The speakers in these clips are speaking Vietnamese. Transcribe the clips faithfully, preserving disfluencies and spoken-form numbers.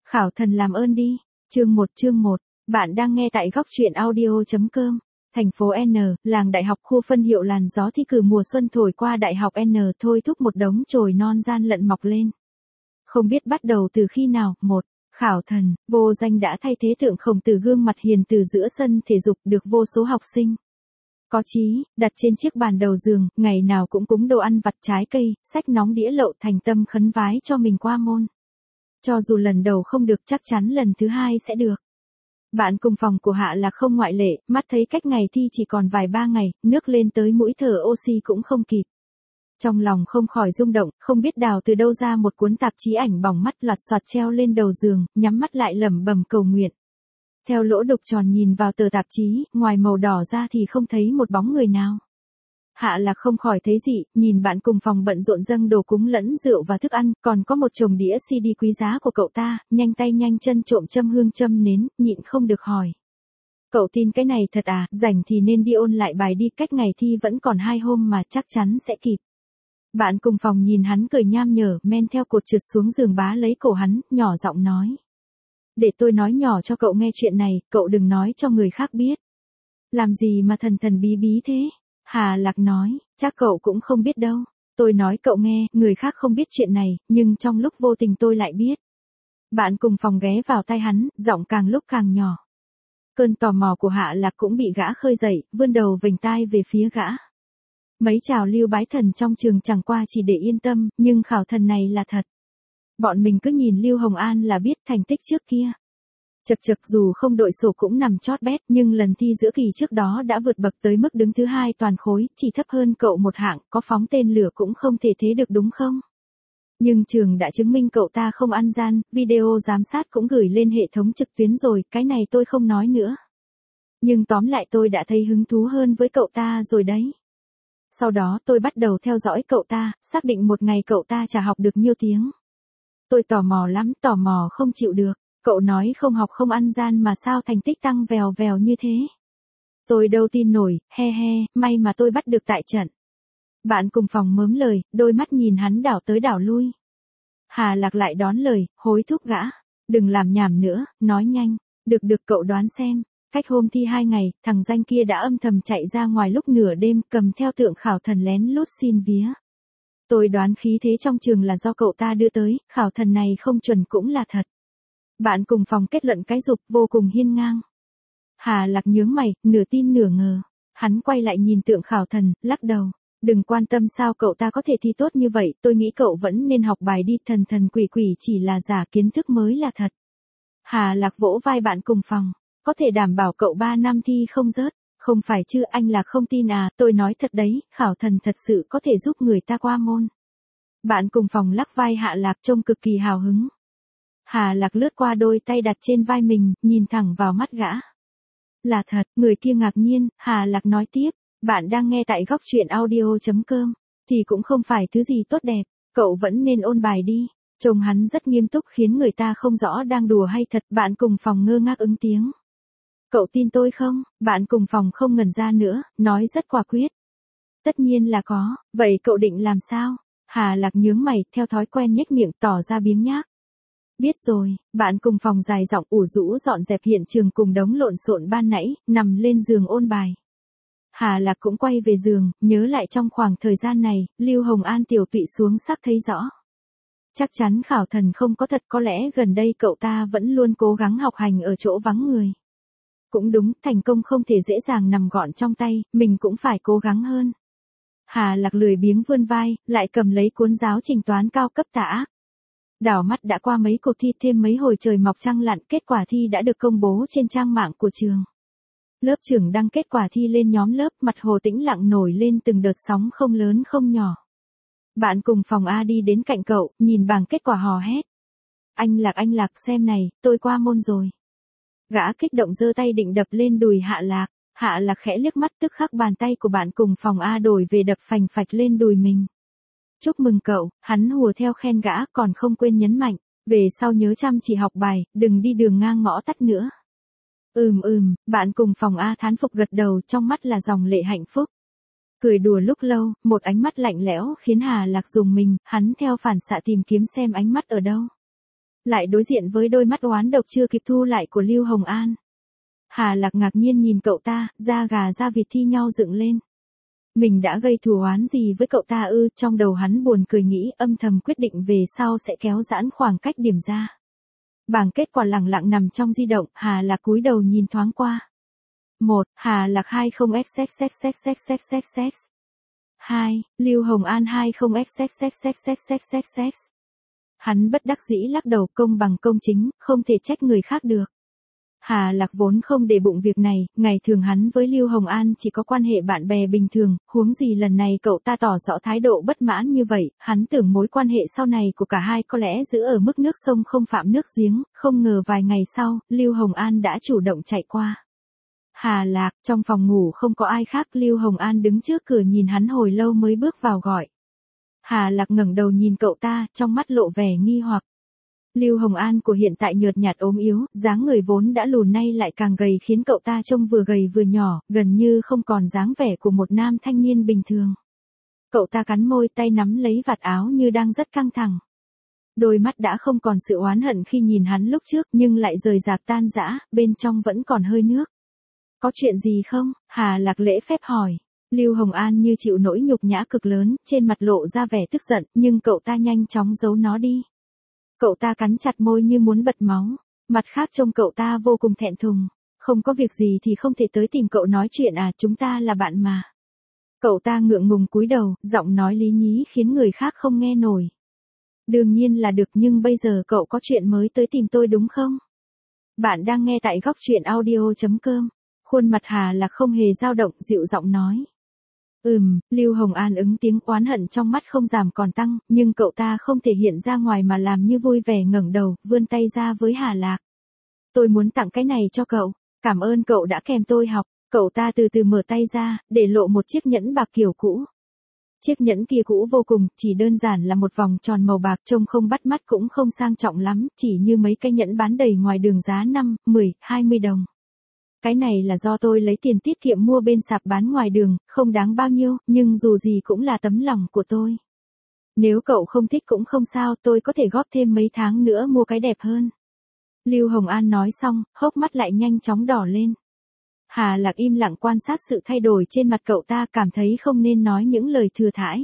Khảo thần làm ơn đi. Chương một chương một. Bạn đang nghe tại góc truyện audio.com. Thành phố N, làng đại học khu phân hiệu làn gió thi cử mùa xuân thổi qua đại học N thôi thúc một đống chồi non gian lận mọc lên. Không biết bắt đầu từ khi nào, một, khảo thần, vô danh đã thay thế tượng Khổng Tử gương mặt hiền từ giữa sân thể dục được vô số học sinh. Có chí, đặt trên chiếc bàn đầu giường, ngày nào cũng cúng đồ ăn vặt trái cây, sách nóng đĩa lậu thành tâm khấn vái cho mình qua môn. Cho dù lần đầu không được chắc chắn lần thứ hai sẽ được. Bạn cùng phòng của Hạ là không ngoại lệ, mắt thấy cách ngày thi chỉ còn vài ba ngày, nước lên tới mũi thở oxy cũng không kịp. Trong lòng không khỏi rung động, không biết đào từ đâu ra một cuốn tạp chí ảnh bỏng mắt loạt soạt treo lên đầu giường, nhắm mắt lại lẩm bẩm cầu nguyện. Theo lỗ đục tròn nhìn vào tờ tạp chí, ngoài màu đỏ ra thì không thấy một bóng người nào. Hạ là không khỏi thấy dị, nhìn bạn cùng phòng bận rộn dâng đồ cúng lẫn rượu và thức ăn, còn có một chồng đĩa xê đê quý giá của cậu ta, nhanh tay nhanh chân trộm châm hương châm nến, nhịn không được hỏi. Cậu tin cái này thật à, rảnh thì nên đi ôn lại bài đi, cách ngày thi vẫn còn hai hôm mà chắc chắn sẽ kịp. Bạn cùng phòng nhìn hắn cười nham nhở, men theo cột trượt xuống giường bá lấy cổ hắn, nhỏ giọng nói. Để tôi nói nhỏ cho cậu nghe chuyện này, cậu đừng nói cho người khác biết. Làm gì mà thần thần bí bí thế? Hà Lạc nói, chắc cậu cũng không biết đâu. Tôi nói cậu nghe, người khác không biết chuyện này, nhưng trong lúc vô tình tôi lại biết. Bạn cùng phòng ghé vào tai hắn, giọng càng lúc càng nhỏ. Cơn tò mò của Hạ Lạc cũng bị gã khơi dậy, vươn đầu vểnh tai về phía gã. Mấy trào lưu bái thần trong trường chẳng qua chỉ để yên tâm, nhưng khảo thần này là thật. Bọn mình cứ nhìn Lưu Hồng An là biết thành tích trước kia. Chật chật dù không đội sổ cũng nằm chót bét, nhưng lần thi giữa kỳ trước đó đã vượt bậc tới mức đứng thứ hai toàn khối, chỉ thấp hơn cậu một hạng, có phóng tên lửa cũng không thể thế được đúng không? Nhưng trường đã chứng minh cậu ta không ăn gian, video giám sát cũng gửi lên hệ thống trực tuyến rồi, cái này tôi không nói nữa. Nhưng tóm lại tôi đã thấy hứng thú hơn với cậu ta rồi đấy. Sau đó tôi bắt đầu theo dõi cậu ta, xác định một ngày cậu ta chả học được nhiêu tiếng. Tôi tò mò lắm, tò mò không chịu được. Cậu nói không học không ăn gian mà sao thành tích tăng vèo vèo như thế. Tôi đâu tin nổi, he he, may mà tôi bắt được tại trận. Bạn cùng phòng mớm lời, đôi mắt nhìn hắn đảo tới đảo lui. Hà Lạc lại đón lời, hối thúc gã. Đừng làm nhảm nữa, nói nhanh. Được được cậu đoán xem. Cách hôm thi hai ngày, thằng danh kia đã âm thầm chạy ra ngoài lúc nửa đêm, cầm theo tượng khảo thần lén lút xin vía. Tôi đoán khí thế trong trường là do cậu ta đưa tới, khảo thần này không chuẩn cũng là thật. Bạn cùng phòng kết luận cái dục vô cùng hiên ngang. Hà Lạc nhướng mày, nửa tin nửa ngờ. Hắn quay lại nhìn tượng khảo thần, lắc đầu. Đừng quan tâm sao cậu ta có thể thi tốt như vậy, tôi nghĩ cậu vẫn nên học bài đi, thần thần quỷ quỷ chỉ là giả, kiến thức mới là thật. Hà Lạc vỗ vai bạn cùng phòng. Có thể đảm bảo cậu ba năm thi không rớt. Không phải chứ, anh là không tin à, tôi nói thật đấy, khảo thần thật sự có thể giúp người ta qua môn. Bạn cùng phòng lắc vai Hạ Lạc trông cực kỳ hào hứng. Hà Lạc lướt qua đôi tay đặt trên vai mình, nhìn thẳng vào mắt gã. Là thật, người kia ngạc nhiên, Hà Lạc nói tiếp, bạn đang nghe tại góc truyện audio.com, thì cũng không phải thứ gì tốt đẹp, cậu vẫn nên ôn bài đi. Trông hắn rất nghiêm túc khiến người ta không rõ đang đùa hay thật, bạn cùng phòng ngơ ngác ứng tiếng. Cậu tin tôi không? Bạn cùng phòng không ngần ra nữa, nói rất quả quyết. Tất nhiên là có, vậy cậu định làm sao? Hà Lạc nhướng mày, theo thói quen nhếch miệng tỏ ra biếng nhác. Biết rồi, bạn cùng phòng dài giọng ủ rũ dọn dẹp hiện trường cùng đống lộn xộn ban nãy, nằm lên giường ôn bài. Hà Lạc cũng quay về giường, nhớ lại trong khoảng thời gian này, Lưu Hồng An tiểu tụy xuống sắp thấy rõ. Chắc chắn khảo thần không có thật, có lẽ gần đây cậu ta vẫn luôn cố gắng học hành ở chỗ vắng người. Cũng đúng, thành công không thể dễ dàng nằm gọn trong tay, mình cũng phải cố gắng hơn. Hà Lạc lười biếng vươn vai, lại cầm lấy cuốn giáo trình toán cao cấp tà ác. Đảo mắt đã qua mấy cuộc thi, thêm mấy hồi trời mọc trăng lặn, kết quả thi đã được công bố trên trang mạng của trường. Lớp trưởng đăng kết quả thi lên nhóm lớp, mặt hồ tĩnh lặng nổi lên từng đợt sóng không lớn không nhỏ. Bạn cùng phòng A đi đến cạnh cậu, nhìn bảng kết quả hò hét. Anh Lạc anh Lạc xem này, tôi qua môn rồi. Gã kích động giơ tay định đập lên đùi Hạ Lạc. Hạ Lạc khẽ liếc mắt, tức khắc bàn tay của bạn cùng phòng A đổi về đập phành phạch lên đùi mình. Chúc mừng cậu, hắn hùa theo khen gã, còn không quên nhấn mạnh. Về sau nhớ chăm chỉ học bài, đừng đi đường ngang ngõ tắt nữa. Ừm ừm, bạn cùng phòng A thán phục gật đầu, trong mắt là dòng lệ hạnh phúc. Cười đùa lúc lâu, một ánh mắt lạnh lẽo khiến Hà Lạc rùng mình, hắn theo phản xạ tìm kiếm xem ánh mắt ở đâu. lại đối diện với đôi mắt oán độc chưa kịp thu lại của Lưu Hồng An. Hà Lạc ngạc nhiên nhìn cậu ta, da gà da vịt thi nhau dựng lên. Mình đã gây thù oán gì với cậu ta ư? Trong đầu hắn buồn cười nghĩ, âm thầm quyết định về sau sẽ kéo giãn khoảng cách điểm ra. Bảng kết quả lẳng lặng nằm trong di động, Hà Lạc cúi đầu nhìn thoáng qua. một. Hà Lạc hai không x x x x x x x x. hai. Lưu Hồng An hai không x x x x x x x x. Hắn bất đắc dĩ lắc đầu, công bằng công chính, không thể trách người khác được. Hà Lạc vốn không để bụng việc này, ngày thường hắn với Lưu Hồng An chỉ có quan hệ bạn bè bình thường, huống gì lần này cậu ta tỏ rõ thái độ bất mãn như vậy, hắn tưởng mối quan hệ sau này của cả hai có lẽ giữ ở mức nước sông không phạm nước giếng, không ngờ vài ngày sau, Lưu Hồng An đã chủ động chạy qua. Hà Lạc, trong phòng ngủ không có ai khác, Lưu Hồng An đứng trước cửa nhìn hắn hồi lâu mới bước vào gọi. Hà Lạc ngẩng đầu nhìn cậu ta, trong mắt lộ vẻ nghi hoặc. Lưu Hồng An của hiện tại nhợt nhạt ốm yếu, dáng người vốn đã lùn nay lại càng gầy khiến cậu ta trông vừa gầy vừa nhỏ, gần như không còn dáng vẻ của một nam thanh niên bình thường. Cậu ta cắn môi, tay nắm lấy vạt áo như đang rất căng thẳng. Đôi mắt đã không còn sự oán hận khi nhìn hắn lúc trước, nhưng lại rời rạc tan rã, bên trong vẫn còn hơi nước. Có chuyện gì không? Hà Lạc lễ phép hỏi. Lưu Hồng An như chịu nỗi nhục nhã cực lớn, trên mặt lộ ra vẻ tức giận, nhưng cậu ta nhanh chóng giấu nó đi. Cậu ta cắn chặt môi như muốn bật máu, mặt khác trông cậu ta vô cùng thẹn thùng. Không có việc gì thì không thể tới tìm cậu nói chuyện à, chúng ta là bạn mà. Cậu ta ngượng ngùng cúi đầu, giọng nói lý nhí khiến người khác không nghe nổi. Đương nhiên là được, nhưng bây giờ cậu có chuyện mới tới tìm tôi đúng không? Bạn đang nghe tại góc truyện audio chấm com. Khuôn mặt Hà Lạc không hề dao động, dịu giọng nói. Ừm, Lưu Hồng An ứng tiếng, oán hận trong mắt không giảm còn tăng, nhưng cậu ta không thể hiện ra ngoài mà làm như vui vẻ ngẩng đầu, vươn tay ra với Hà Lạc. Tôi muốn tặng cái này cho cậu, cảm ơn cậu đã kèm tôi học. Cậu ta từ từ mở tay ra, để lộ một chiếc nhẫn bạc kiểu cũ. Chiếc nhẫn kia cũ vô cùng, chỉ đơn giản là một vòng tròn màu bạc, trông không bắt mắt cũng không sang trọng lắm, chỉ như mấy cái nhẫn bán đầy ngoài đường giá năm, mười, hai mươi đồng. Cái này là do tôi lấy tiền tiết kiệm mua bên sạp bán ngoài đường, không đáng bao nhiêu, nhưng dù gì cũng là tấm lòng của tôi. Nếu cậu không thích cũng không sao, tôi có thể góp thêm mấy tháng nữa mua cái đẹp hơn. Lưu Hồng An nói xong, hốc mắt lại nhanh chóng đỏ lên. Hà Lạc im lặng quan sát sự thay đổi trên mặt cậu ta, cảm thấy không nên nói những lời thừa thãi.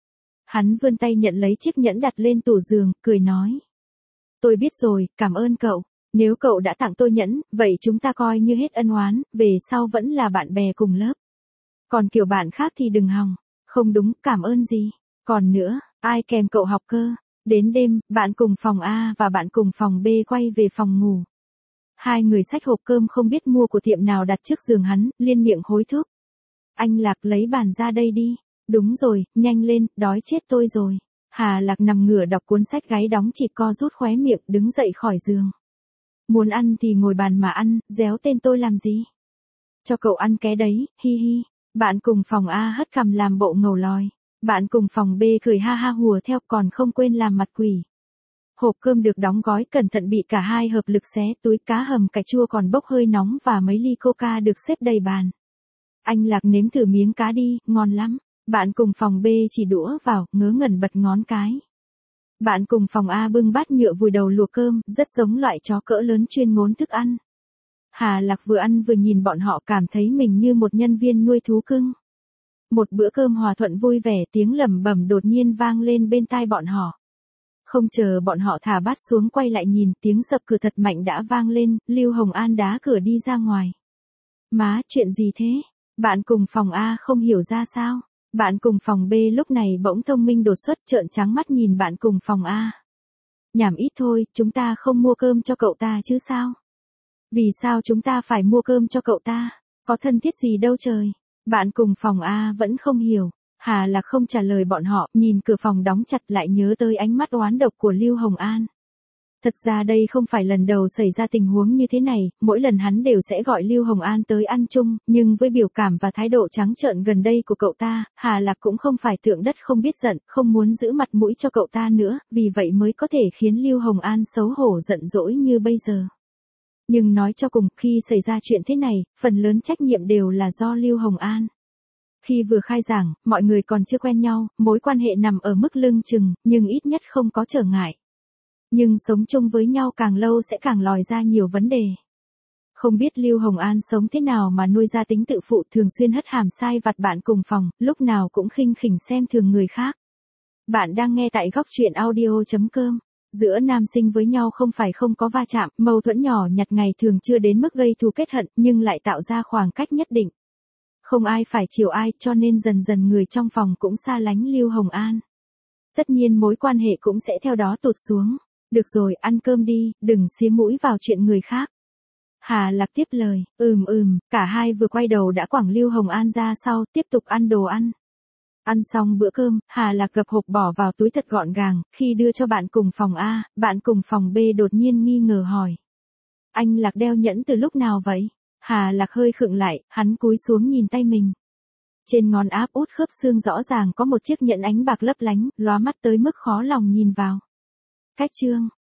Hắn vươn tay nhận lấy chiếc nhẫn đặt lên tủ giường, cười nói. Tôi biết rồi, cảm ơn cậu. Nếu cậu đã tặng tôi nhẫn, vậy chúng ta coi như hết ân oán, về sau vẫn là bạn bè cùng lớp. Còn kiểu bạn khác thì đừng hòng. Không đúng, cảm ơn gì. Còn nữa, ai kèm cậu học cơ? Đến đêm, bạn cùng phòng A và bạn cùng phòng B quay về phòng ngủ. Hai người xách hộp cơm không biết mua của tiệm nào đặt trước giường hắn, liên miệng hối thúc. Anh Lạc lấy bàn ra đây đi. Đúng rồi, nhanh lên, đói chết tôi rồi. Hà Lạc nằm ngửa đọc cuốn sách, gáy đóng chịt co rút khóe miệng, đứng dậy khỏi giường. Muốn ăn thì ngồi bàn mà ăn, déo tên tôi làm gì? Cho cậu ăn ké đấy, hi hi. Bạn cùng phòng A hất cằm làm bộ ngầu lòi. Bạn cùng phòng B cười ha ha hùa theo, còn không quên làm mặt quỷ. Hộp cơm được đóng gói cẩn thận bị cả hai hợp lực xé, túi cá hầm cải chua còn bốc hơi nóng và mấy ly coca được xếp đầy bàn. Anh Lạc nếm thử miếng cá đi, ngon lắm. Bạn cùng phòng B chỉ đũa vào, ngớ ngẩn bật ngón cái. Bạn cùng phòng A bưng bát nhựa vùi đầu luộc cơm, rất giống loại chó cỡ lớn chuyên ngốn thức ăn. Hà Lạc vừa ăn vừa nhìn bọn họ, cảm thấy mình như một nhân viên nuôi thú cưng. Một bữa cơm hòa thuận vui vẻ, tiếng lẩm bẩm đột nhiên vang lên bên tai bọn họ. Không chờ bọn họ thả bát xuống quay lại nhìn, tiếng sập cửa thật mạnh đã vang lên, Lưu Hồng An đá cửa đi ra ngoài. Má, chuyện gì thế? Bạn cùng phòng A không hiểu ra sao? Bạn cùng phòng B lúc này bỗng thông minh đột xuất, trợn trắng mắt nhìn bạn cùng phòng A. Nhảm ít thôi, chúng ta không mua cơm cho cậu ta chứ sao? Vì sao chúng ta phải mua cơm cho cậu ta? Có thân thiết gì đâu trời? Bạn cùng phòng A vẫn không hiểu. Hà Lạc không trả lời bọn họ, nhìn cửa phòng đóng chặt lại nhớ tới ánh mắt oán độc của Lưu Hồng An. Thật ra đây không phải lần đầu xảy ra tình huống như thế này, mỗi lần hắn đều sẽ gọi Lưu Hồng An tới ăn chung, nhưng với biểu cảm và thái độ trắng trợn gần đây của cậu ta, Hà Lạc cũng không phải tượng đất không biết giận, không muốn giữ mặt mũi cho cậu ta nữa, vì vậy mới có thể khiến Lưu Hồng An xấu hổ giận dỗi như bây giờ. Nhưng nói cho cùng, khi xảy ra chuyện thế này, phần lớn trách nhiệm đều là do Lưu Hồng An. Khi vừa khai giảng, mọi người còn chưa quen nhau, mối quan hệ nằm ở mức lưng chừng, nhưng ít nhất không có trở ngại. Nhưng sống chung với nhau càng lâu sẽ càng lòi ra nhiều vấn đề. Không biết Lưu Hồng An sống thế nào mà nuôi ra tính tự phụ, thường xuyên hất hàm sai vặt bạn cùng phòng, lúc nào cũng khinh khỉnh xem thường người khác. Bạn đang nghe tại góc truyện audio chấm com. Giữa nam sinh với nhau không phải không có va chạm, mâu thuẫn nhỏ nhặt ngày thường chưa đến mức gây thù kết hận, nhưng lại tạo ra khoảng cách nhất định. Không ai phải chiều ai, cho nên dần dần người trong phòng cũng xa lánh Lưu Hồng An. Tất nhiên mối quan hệ cũng sẽ theo đó tụt xuống. Được rồi, ăn cơm đi, đừng xía mũi vào chuyện người khác. Hà Lạc tiếp lời, ừm ừm, cả hai vừa quay đầu đã quẳng Lưu Hồng An ra sau, tiếp tục ăn đồ ăn. Ăn xong bữa cơm, Hà Lạc gập hộp bỏ vào túi thật gọn gàng, khi đưa cho bạn cùng phòng A, bạn cùng phòng B đột nhiên nghi ngờ hỏi. Anh Lạc đeo nhẫn từ lúc nào vậy? Hà Lạc hơi khựng lại, hắn cúi xuống nhìn tay mình. Trên ngón áp út khớp xương rõ ràng có một chiếc nhẫn ánh bạc lấp lánh, lóa mắt tới mức khó lòng nhìn vào. Cách chương,